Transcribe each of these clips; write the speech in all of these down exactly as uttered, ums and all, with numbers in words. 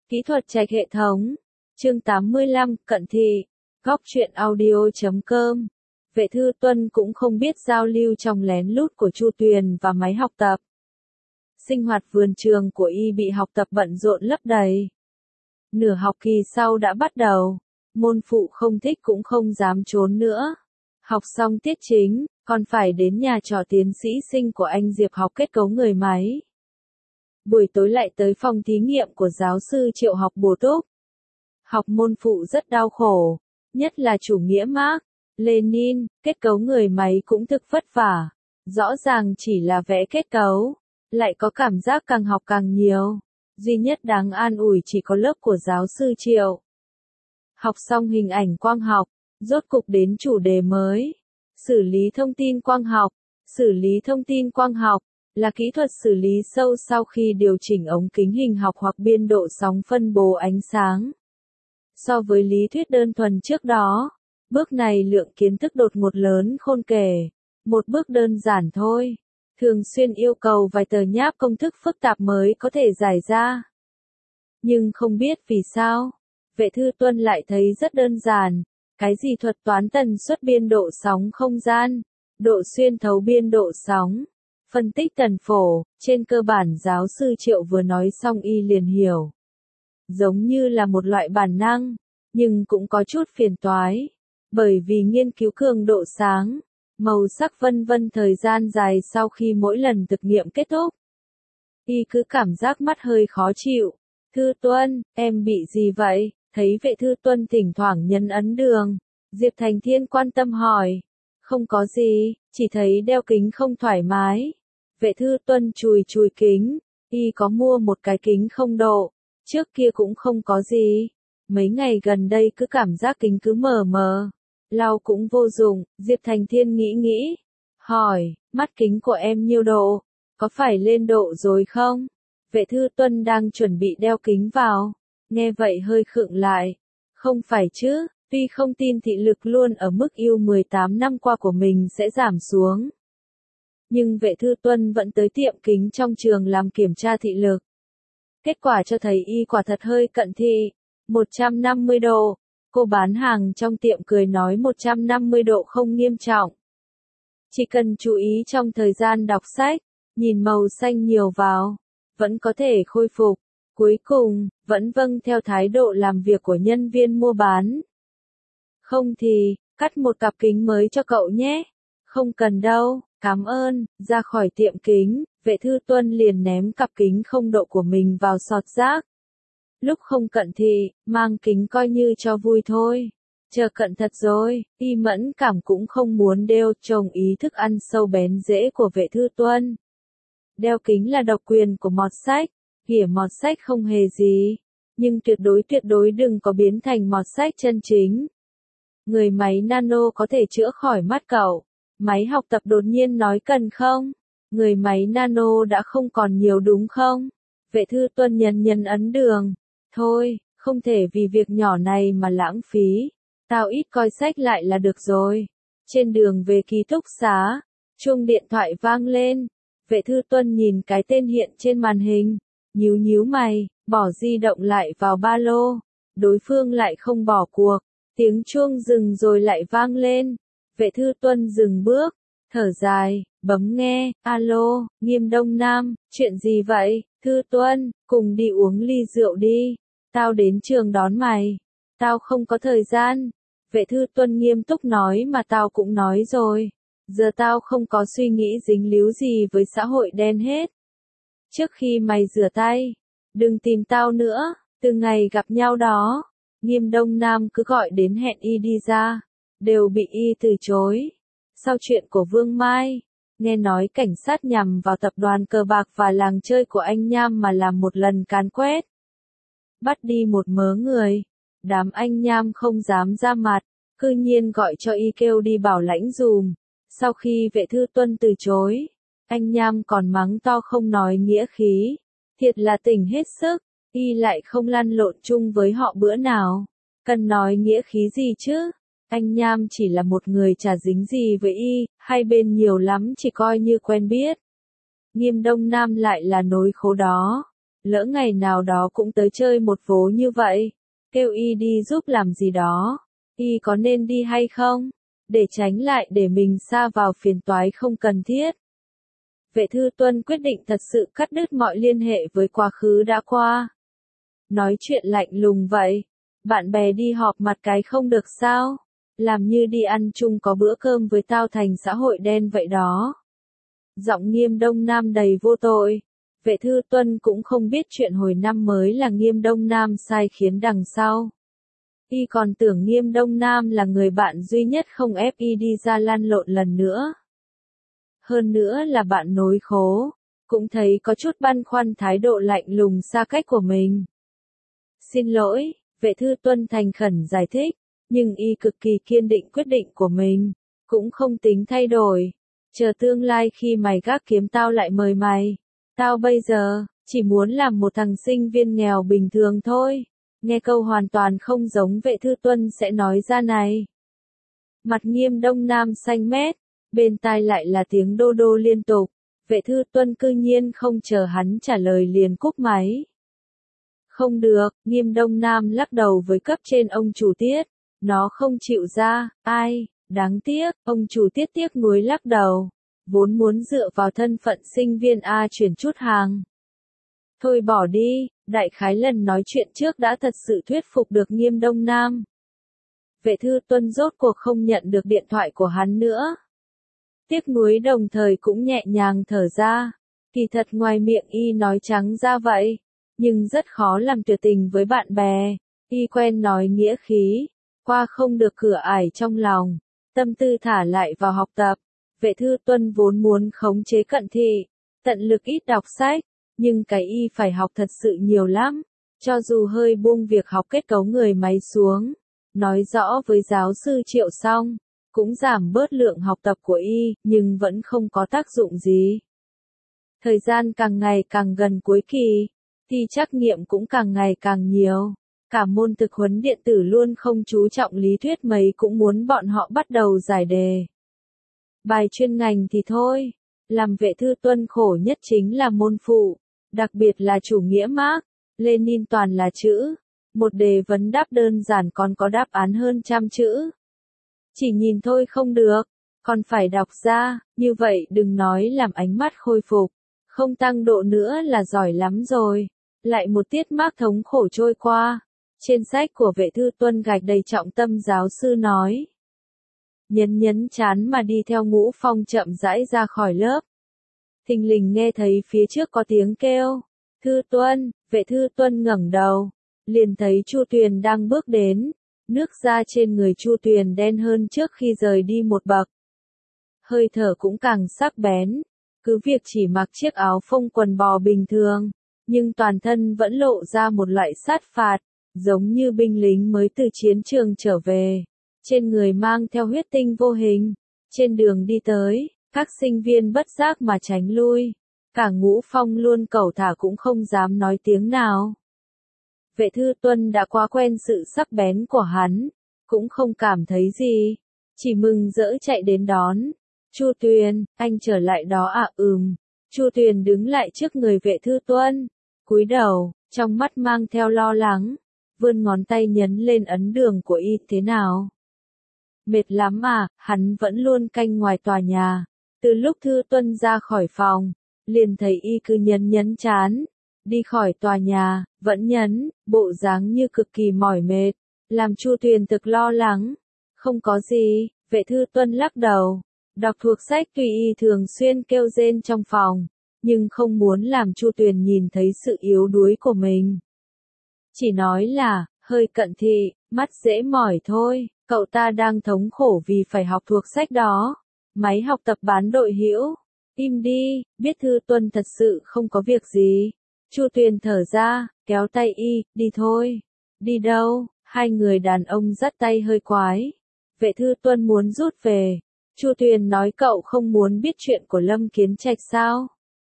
Kỹ thuật trạch hệ thống. Chương tám mươi lăm, Cận thị. Góc truyện audio chấm com. Vệ Thư Tuân cũng không biết giao lưu trong lén lút của Chu Tuyền và máy học tập. Sinh hoạt vườn trường của y bị học tập bận rộn lấp đầy. Nửa học kỳ sau đã bắt đầu. Môn phụ không thích cũng không dám trốn nữa. Học xong tiết chính, còn phải đến nhà trọ tiến sĩ sinh của anh Diệp học kết cấu người máy. Buổi tối lại tới phòng thí nghiệm của giáo sư Triệu học bổ túc. Học môn phụ rất đau khổ, nhất là chủ nghĩa Mác, Lenin, kết cấu người máy cũng thực vất vả. Rõ ràng chỉ là vẽ kết cấu, lại có cảm giác càng học càng nhiều. Duy nhất đáng an ủi chỉ có lớp của giáo sư Triệu. Học xong hình ảnh quang học, rốt cục đến chủ đề mới. Xử lý thông tin quang học. Xử lý thông tin quang học là kỹ thuật xử lý sâu sau khi điều chỉnh ống kính hình học hoặc biên độ sóng phân bố ánh sáng. So với lý thuyết đơn thuần trước đó, bước này lượng kiến thức đột ngột lớn khôn kể. Một bước đơn giản thôi, thường xuyên yêu cầu vài tờ nháp công thức phức tạp mới có thể giải ra. Nhưng không biết vì sao, Vệ Thư Tuân lại thấy rất đơn giản. Cái gì thuật toán tần suất biên độ sóng không gian, độ xuyên thấu biên độ sóng, phân tích tần phổ, trên cơ bản giáo sư Triệu vừa nói xong y liền hiểu. Giống như là một loại bản năng, nhưng cũng có chút phiền toái, bởi vì nghiên cứu cường độ sáng, màu sắc vân vân thời gian dài sau khi mỗi lần thực nghiệm kết thúc. Y cứ cảm giác mắt hơi khó chịu. Thư Tuân, em bị gì vậy? Thấy Vệ Thư Tuân thỉnh thoảng nhấn ấn đường, Diệp Thành Thiên quan tâm hỏi. Không có gì, chỉ thấy đeo kính không thoải mái. Vệ Thư Tuân chùi chùi kính, y có mua một cái kính không độ, trước kia cũng không có gì. Mấy ngày gần đây cứ cảm giác kính cứ mờ mờ, lau cũng vô dụng. Diệp Thành Thiên nghĩ nghĩ, hỏi, mắt kính của em nhiêu độ, có phải lên độ rồi không? Vệ Thư Tuân đang chuẩn bị đeo kính vào. Nghe vậy hơi khựng lại. Không phải chứ, tuy không tin thị lực luôn ở mức yêu mười tám năm qua của mình sẽ giảm xuống. Nhưng Vệ Thư Tuân vẫn tới tiệm kính trong trường làm kiểm tra thị lực. Kết quả cho thấy y quả thật hơi cận thị, một trăm năm mươi độ. Cô bán hàng trong tiệm cười nói một trăm năm mươi độ không nghiêm trọng. Chỉ cần chú ý trong thời gian đọc sách, nhìn màu xanh nhiều vào, vẫn có thể khôi phục. Cuối cùng, vẫn vâng theo thái độ làm việc của nhân viên mua bán. Không thì, cắt một cặp kính mới cho cậu nhé. Không cần đâu, cảm ơn. Ra khỏi tiệm kính, Vệ Thư Tuân liền ném cặp kính không độ của mình vào sọt rác. Lúc không cận thì, mang kính coi như cho vui thôi. Chờ cận thật rồi, y mẫn cảm cũng không muốn đeo trông ý thức ăn sâu bén rễ của Vệ Thư Tuân. Đeo kính là độc quyền của mọt sách. Ghỉa mọt sách không hề gì, nhưng tuyệt đối tuyệt đối đừng có biến thành mọt sách chân chính. Người máy nano có thể chữa khỏi mắt cậu. Máy học tập đột nhiên nói cần không? Người máy nano đã không còn nhiều đúng không? Vệ Thư Tuân nhấn nhấn ấn đường. Thôi, không thể vì việc nhỏ này mà lãng phí. Tao ít coi sách lại là được rồi. Trên đường về ký túc xá, chuông điện thoại vang lên. Vệ Thư Tuân nhìn cái tên hiện trên màn hình. Nhíu nhíu mày, bỏ di động lại vào ba lô. Đối phương lại không bỏ cuộc. Tiếng chuông dừng rồi lại vang lên. Vệ Thư Tuân dừng bước, thở dài, bấm nghe. Alo, Nghiêm Đông Nam, chuyện gì vậy? Thư Tuân, cùng đi uống ly rượu đi. Tao đến trường đón mày. Tao không có thời gian. Vệ Thư Tuân nghiêm túc nói mà tao cũng nói rồi. Giờ tao không có suy nghĩ dính líu gì với xã hội đen hết. Trước khi mày rửa tay, đừng tìm tao nữa. Từ ngày gặp nhau đó, Nghiêm Đông Nam cứ gọi đến hẹn y đi ra, đều bị y từ chối. Sau chuyện của Vương Mai, nghe nói cảnh sát nhằm vào tập đoàn cờ bạc và làng chơi của anh Nham mà làm một lần càn quét. Bắt đi một mớ người, đám anh Nham không dám ra mặt, cư nhiên gọi cho y kêu đi bảo lãnh dùm. Sau khi Vệ Thư Tuân từ chối, anh Nham còn mắng to không nói nghĩa khí. Thiệt là tỉnh hết sức, y lại không lăn lộn chung với họ bữa nào. Cần nói nghĩa khí gì chứ? Anh Nham chỉ là một người chả dính gì với y, hai bên nhiều lắm chỉ coi như quen biết. Nghiêm Đông Nam lại là nỗi khổ đó. lỡ ngày nào đó cũng tới chơi một vố như vậy, kêu y đi giúp làm gì đó, y có nên đi hay không? Để tránh lại để mình sa vào phiền toái không cần thiết. Vệ Thư Tuân quyết định thật sự cắt đứt mọi liên hệ với quá khứ đã qua. Nói chuyện lạnh lùng vậy, bạn bè đi họp mặt cái không được sao? Làm như đi ăn chung có bữa cơm với tao thành xã hội đen vậy đó. Giọng Nghiêm Đông Nam đầy vô tội. Vệ Thư Tuân cũng không biết chuyện hồi năm mới là Nghiêm Đông Nam sai khiến đằng sau. Y còn tưởng Nghiêm Đông Nam là người bạn duy nhất không ép y đi ra lăn lộn lần nữa. Hơn nữa là bạn nối khố, cũng thấy có chút băn khoăn thái độ lạnh lùng xa cách của mình. Xin lỗi, Vệ Thư Tuân thành khẩn giải thích, nhưng y cực kỳ kiên định quyết định của mình, cũng không tính thay đổi. Chờ tương lai khi mày gác kiếm tao lại mời mày. Tao bây giờ, chỉ muốn làm một thằng sinh viên nghèo bình thường thôi. Nghe câu hoàn toàn không giống Vệ Thư Tuân sẽ nói ra này. Mặt Nghiêm Đông Nam xanh mét, bên tai lại là tiếng đô đô liên tục. Vệ Thư Tuân cư nhiên không chờ hắn trả lời liền cúp máy. Không được, Nghiêm Đông Nam lắc đầu với cấp trên ông chủ Tiết. Nó không chịu ra, ai, đáng tiếc, ông chủ Tiết tiếc nuối lắc đầu. Vốn muốn dựa vào thân phận sinh viên A chuyển chút hàng. Thôi bỏ đi, đại khái lần nói chuyện trước đã thật sự thuyết phục được Nghiêm Đông Nam. Vệ Thư Tuân rốt cuộc không nhận được điện thoại của hắn nữa. Tiếc nuối đồng thời cũng nhẹ nhàng thở ra. Kỳ thật ngoài miệng y nói trắng ra vậy, nhưng rất khó làm tuyệt tình với bạn bè. Y quen nói nghĩa khí, qua không được cửa ải trong lòng, tâm tư thả lại vào học tập. Vệ Thư Tuân vốn muốn khống chế Cận Thị, tận lực ít đọc sách, nhưng cái y phải học thật sự nhiều lắm. Cho dù hơi buông việc học kết cấu người máy xuống, nói rõ với giáo sư Triệu xong, cũng giảm bớt lượng học tập của y, nhưng vẫn không có tác dụng gì. Thời gian càng ngày càng gần cuối kỳ, thi trắc nghiệm cũng càng ngày càng nhiều. Cả môn thực huấn điện tử luôn không chú trọng lý thuyết mấy cũng muốn bọn họ bắt đầu giải đề. Bài chuyên ngành thì thôi, làm Vệ Thư Tuân khổ nhất chính là môn phụ, đặc biệt là chủ nghĩa Mác, Lenin toàn là chữ, một đề vấn đáp đơn giản còn có đáp án hơn trăm chữ. Chỉ nhìn thôi không được, còn phải đọc ra, như vậy đừng nói làm ánh mắt khôi phục, không tăng độ nữa là giỏi lắm rồi. Lại một tiết Mác thống khổ trôi qua, trên sách của Vệ Thư Tuân gạch đầy trọng tâm giáo sư nói. Nhấn nhấn chán mà đi theo Ngũ Phong chậm rãi ra khỏi lớp. Thình lình nghe thấy phía trước có tiếng kêu. Thư Tuân, Vệ Thư Tuân ngẩng đầu, liền thấy Chu Tuyền đang bước đến. Nước da trên người Chu Tuyền đen hơn trước khi rời đi một bậc. Hơi thở cũng càng sắc bén. Cứ việc chỉ mặc chiếc áo phông quần bò bình thường, nhưng toàn thân vẫn lộ ra một loại sát phạt, giống như binh lính mới từ chiến trường trở về. Trên người mang theo huyết tinh vô hình. Trên đường đi tới, các sinh viên bất giác mà tránh lui. Cả Ngũ Phong luôn cẩu thả cũng không dám nói tiếng nào. Vệ Thư Tuân đã quá quen sự sắc bén của hắn, cũng không cảm thấy gì, chỉ mừng rỡ chạy đến đón. Chu Tuyền, anh trở lại đó à? Ừm. Chu Tuyền đứng lại trước người Vệ Thư Tuân, cúi đầu, trong mắt mang theo lo lắng, vươn ngón tay nhấn lên ấn đường của y. Thế nào? Mệt lắm à? Hắn vẫn luôn canh ngoài tòa nhà. Từ lúc Thư Tuân ra khỏi phòng, liền thấy y cứ nhấn nhấn chán. Đi khỏi tòa nhà, vẫn nhấn, bộ dáng như cực kỳ mỏi mệt, làm Chu Tuyền thực lo lắng. Không có gì, Vệ Thư Tuân lắc đầu, đọc thuộc sách. Tuy y thường xuyên kêu rên trong phòng, nhưng không muốn làm Chu Tuyền nhìn thấy sự yếu đuối của mình. Chỉ nói là, hơi cận thị, mắt dễ mỏi thôi, cậu ta đang thống khổ vì phải học thuộc sách đó. Máy học tập bán đội hữu. Im đi, biết Thư Tuân thật sự không có việc gì. Chu Tuyền thở ra, kéo tay y, đi thôi. Đi đâu? Hai người đàn ông dắt tay hơi quái. Vệ Thư Tuân muốn rút về. Chu Tuyền nói cậu không muốn biết chuyện của Lâm Kiến Trạch sao?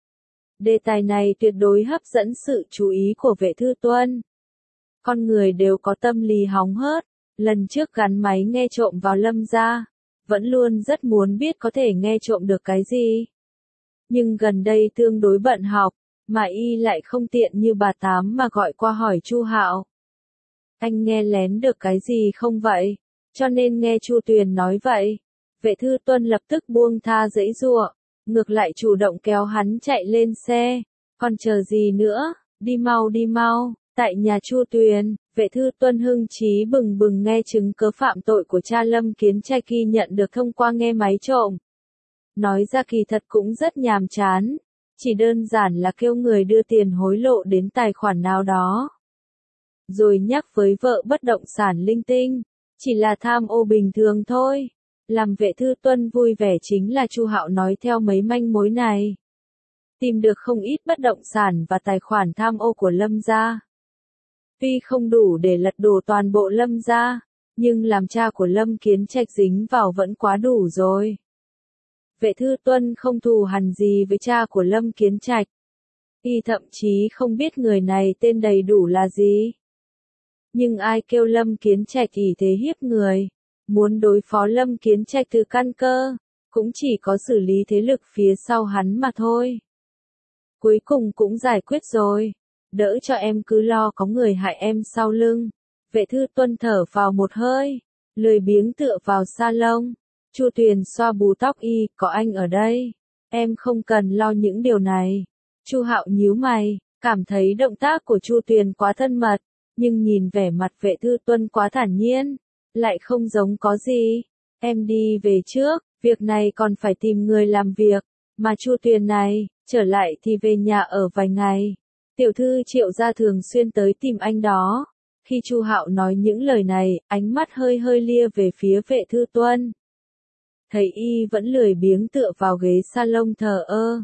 Đề tài này tuyệt đối hấp dẫn sự chú ý của Vệ Thư Tuân. Con người đều có tâm lý hóng hớt. Lần trước gắn máy nghe trộm vào Lâm gia, vẫn luôn rất muốn biết có thể nghe trộm được cái gì. Nhưng gần đây tương đối bận học, mà y lại không tiện như bà Tám mà gọi qua hỏi Chu Hạo. Anh nghe lén được cái gì không vậy? Cho nên nghe Chu Tuyền nói vậy. Vệ Thư Tuân lập tức buông tha giãy giụa, ngược lại chủ động kéo hắn chạy lên xe. Còn chờ gì nữa, đi mau đi mau. Tại nhà Chu Tuyền, Vệ Thư Tuân hưng trí bừng bừng nghe chứng cớ phạm tội của cha Lâm Kiến Trạch ghi nhận được thông qua nghe máy trộm. Nói ra kỳ thật cũng rất nhàm chán, chỉ đơn giản là kêu người đưa tiền hối lộ đến tài khoản nào đó. Rồi nhắc với vợ bất động sản linh tinh, chỉ là tham ô bình thường thôi. Làm Vệ Thư Tuân vui vẻ chính là Chu Hạo nói theo mấy manh mối này. Tìm được không ít bất động sản và tài khoản tham ô của Lâm gia. Tuy không đủ để lật đổ toàn bộ Lâm gia, nhưng làm cha của Lâm Kiến Trạch dính vào vẫn quá đủ rồi. Vệ Thư Tuân không thù hằn gì với cha của Lâm Kiến Trạch. Y thậm chí không biết người này tên đầy đủ là gì. Nhưng ai kêu Lâm Kiến Trạch ỷ thế hiếp người, muốn đối phó Lâm Kiến Trạch từ căn cơ, cũng chỉ có xử lý thế lực phía sau hắn mà thôi. Cuối cùng cũng giải quyết rồi, đỡ cho em cứ lo có người hại em sau lưng. Vệ Thư Tuân thở vào một hơi, lười biếng tựa vào salon. Chu Tuyền xoa bù tóc y, có anh ở đây, em không cần lo những điều này. Chu Hạo nhíu mày, cảm thấy động tác của Chu Tuyền quá thân mật, nhưng nhìn vẻ mặt Vệ Thư Tuân quá thản nhiên, lại không giống có gì. Em đi về trước, việc này còn phải tìm người làm việc, mà Chu Tuyền này, trở lại thì về nhà ở vài ngày. Tiểu thư Triệu gia thường xuyên tới tìm anh đó. Khi Chu Hạo nói những lời này, ánh mắt hơi hơi lia về phía Vệ Thư Tuân. Thấy y vẫn lười biếng tựa vào ghế salon thờ ơ.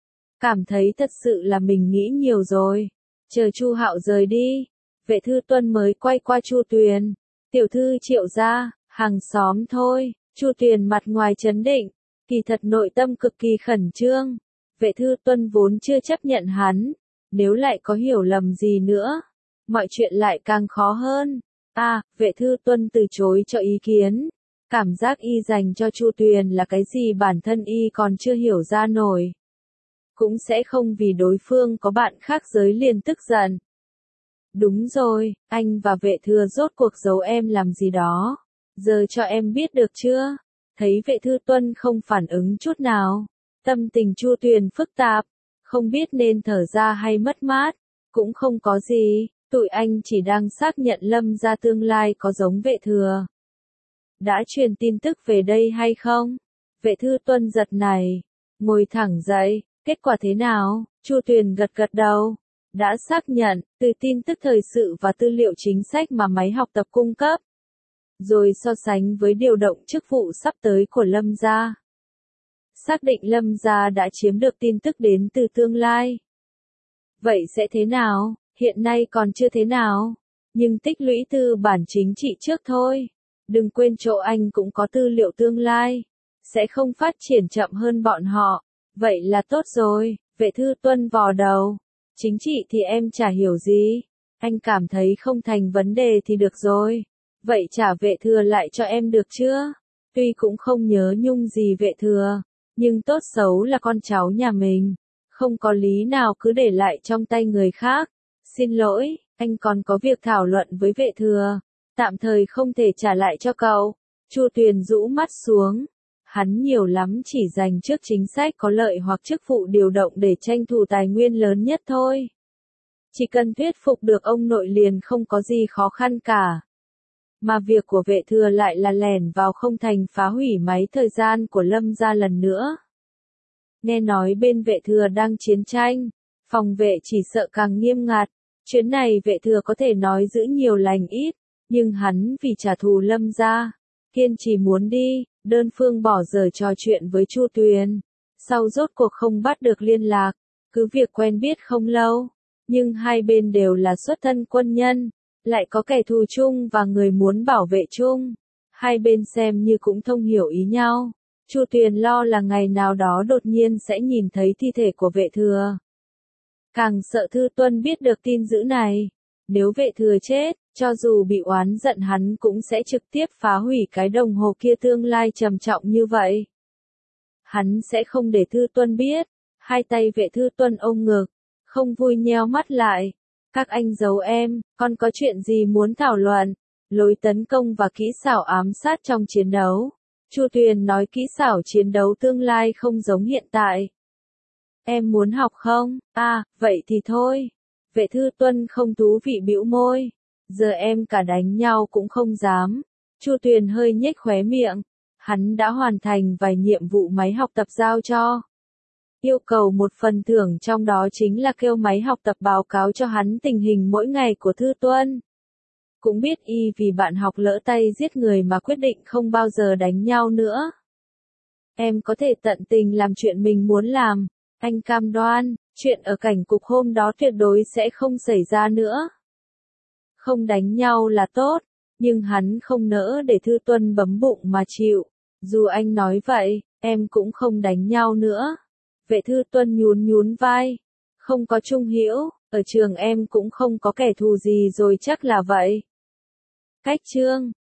Cảm thấy thật sự là mình nghĩ nhiều rồi. Chờ Chu Hạo rời đi, Vệ Thư Tuân mới quay qua Chu Tuyền. Tiểu thư Triệu gia, hàng xóm thôi. Chu Tuyền mặt ngoài trấn định, kỳ thật nội tâm cực kỳ khẩn trương. Vệ Thư Tuân vốn chưa chấp nhận hắn, nếu lại có hiểu lầm gì nữa, mọi chuyện lại càng khó hơn. À, Vệ Thư Tuân từ chối cho ý kiến. Cảm giác y dành cho Chu Tuyền là cái gì bản thân y còn chưa hiểu ra nổi. Cũng sẽ không vì đối phương có bạn khác giới liền tức giận. Đúng rồi, anh và Vệ Thừa rốt cuộc giấu em làm gì đó. Giờ cho em biết được chưa? Thấy Vệ Thư Tuân không phản ứng chút nào. Tâm tình Chu Tuyền phức tạp, không biết nên thở ra hay mất mát. Cũng không có gì, tụi anh chỉ đang xác nhận Lâm gia tương lai có giống Vệ Thừa. Đã truyền tin tức về đây hay không? Vệ Thư Tuân giật này, ngồi thẳng dậy, kết quả thế nào? Chu Tuyền gật gật đầu. Đã xác nhận, từ tin tức thời sự và tư liệu chính sách mà máy học tập cung cấp. Rồi so sánh với điều động chức vụ sắp tới của Lâm gia. Xác định Lâm gia đã chiếm được tin tức đến từ tương lai. Vậy sẽ thế nào? Hiện nay còn chưa thế nào. Nhưng tích lũy tư bản chính trị trước thôi. Đừng quên chỗ anh cũng có tư liệu tương lai. Sẽ không phát triển chậm hơn bọn họ. Vậy là tốt rồi. Vệ Thư Tuân vò đầu. Chính trị thì em chả hiểu gì. Anh cảm thấy không thành vấn đề thì được rồi. Vậy trả Vệ Thừa lại cho em được chưa? Tuy cũng không nhớ nhung gì Vệ Thừa, nhưng tốt xấu là con cháu nhà mình. Không có lý nào cứ để lại trong tay người khác. Xin lỗi, anh còn có việc thảo luận với Vệ Thừa. Tạm thời không thể trả lại cho cậu. Chu Tuyền rũ mắt xuống. Hắn nhiều lắm chỉ dành trước chính sách có lợi hoặc chức vụ điều động để tranh thủ tài nguyên lớn nhất thôi. Chỉ cần thuyết phục được ông nội liền không có gì khó khăn cả. Mà việc của Vệ Thừa lại là lẻn vào không thành phá hủy máy thời gian của Lâm gia lần nữa. Nghe nói bên Vệ Thừa đang chiến tranh, phòng vệ chỉ sợ càng nghiêm ngặt. Chuyến này Vệ Thừa có thể nói giữ nhiều lành ít, nhưng hắn vì trả thù Lâm gia, kiên trì muốn đi, đơn phương bỏ giờ trò chuyện với Chu Tuyền. Sau rốt cuộc không bắt được liên lạc, cứ việc quen biết không lâu, nhưng hai bên đều là xuất thân quân nhân, lại có kẻ thù chung và người muốn bảo vệ chung. Hai bên xem như cũng thông hiểu ý nhau. Chu Tuyền lo là ngày nào đó đột nhiên sẽ nhìn thấy thi thể của Vệ Thừa. Càng sợ Thư Tuân biết được tin dữ này. Nếu Vệ Thừa chết, cho dù bị oán giận hắn cũng sẽ trực tiếp phá hủy cái đồng hồ kia tương lai trầm trọng như vậy. Hắn sẽ không để Thư Tuân biết. Hai tay Vệ Thư Tuân ôm ngực, Không vui nheo mắt lại. Các anh giấu em, con có chuyện gì muốn thảo luận? Lối tấn công và kỹ xảo ám sát trong chiến đấu. Chu Tuyền nói kỹ xảo chiến đấu tương lai không giống hiện tại. Em muốn học không? À, vậy thì thôi. Vệ Thư Tuân không thú vị bĩu môi. Giờ em cả đánh nhau cũng không dám. Chu Tuyền hơi nhếch khóe miệng. Hắn đã hoàn thành vài nhiệm vụ máy học tập giao cho. Yêu cầu một phần thưởng trong đó chính là kêu máy học tập báo cáo cho hắn tình hình mỗi ngày của Thư Tuân. Cũng biết y vì bạn học lỡ tay giết người mà quyết định không bao giờ đánh nhau nữa. Em có thể tận tình làm chuyện mình muốn làm. Anh cam đoan, chuyện ở cảnh cục hôm đó tuyệt đối sẽ không xảy ra nữa. Không đánh nhau là tốt, nhưng hắn không nỡ để Thư Tuân bấm bụng mà chịu. Dù anh nói vậy, em cũng không đánh nhau nữa. Vệ Thư Tuân nhún nhún vai. Không có Trung Hữu, ở trường em cũng không có kẻ thù gì rồi chắc là vậy. Cách chương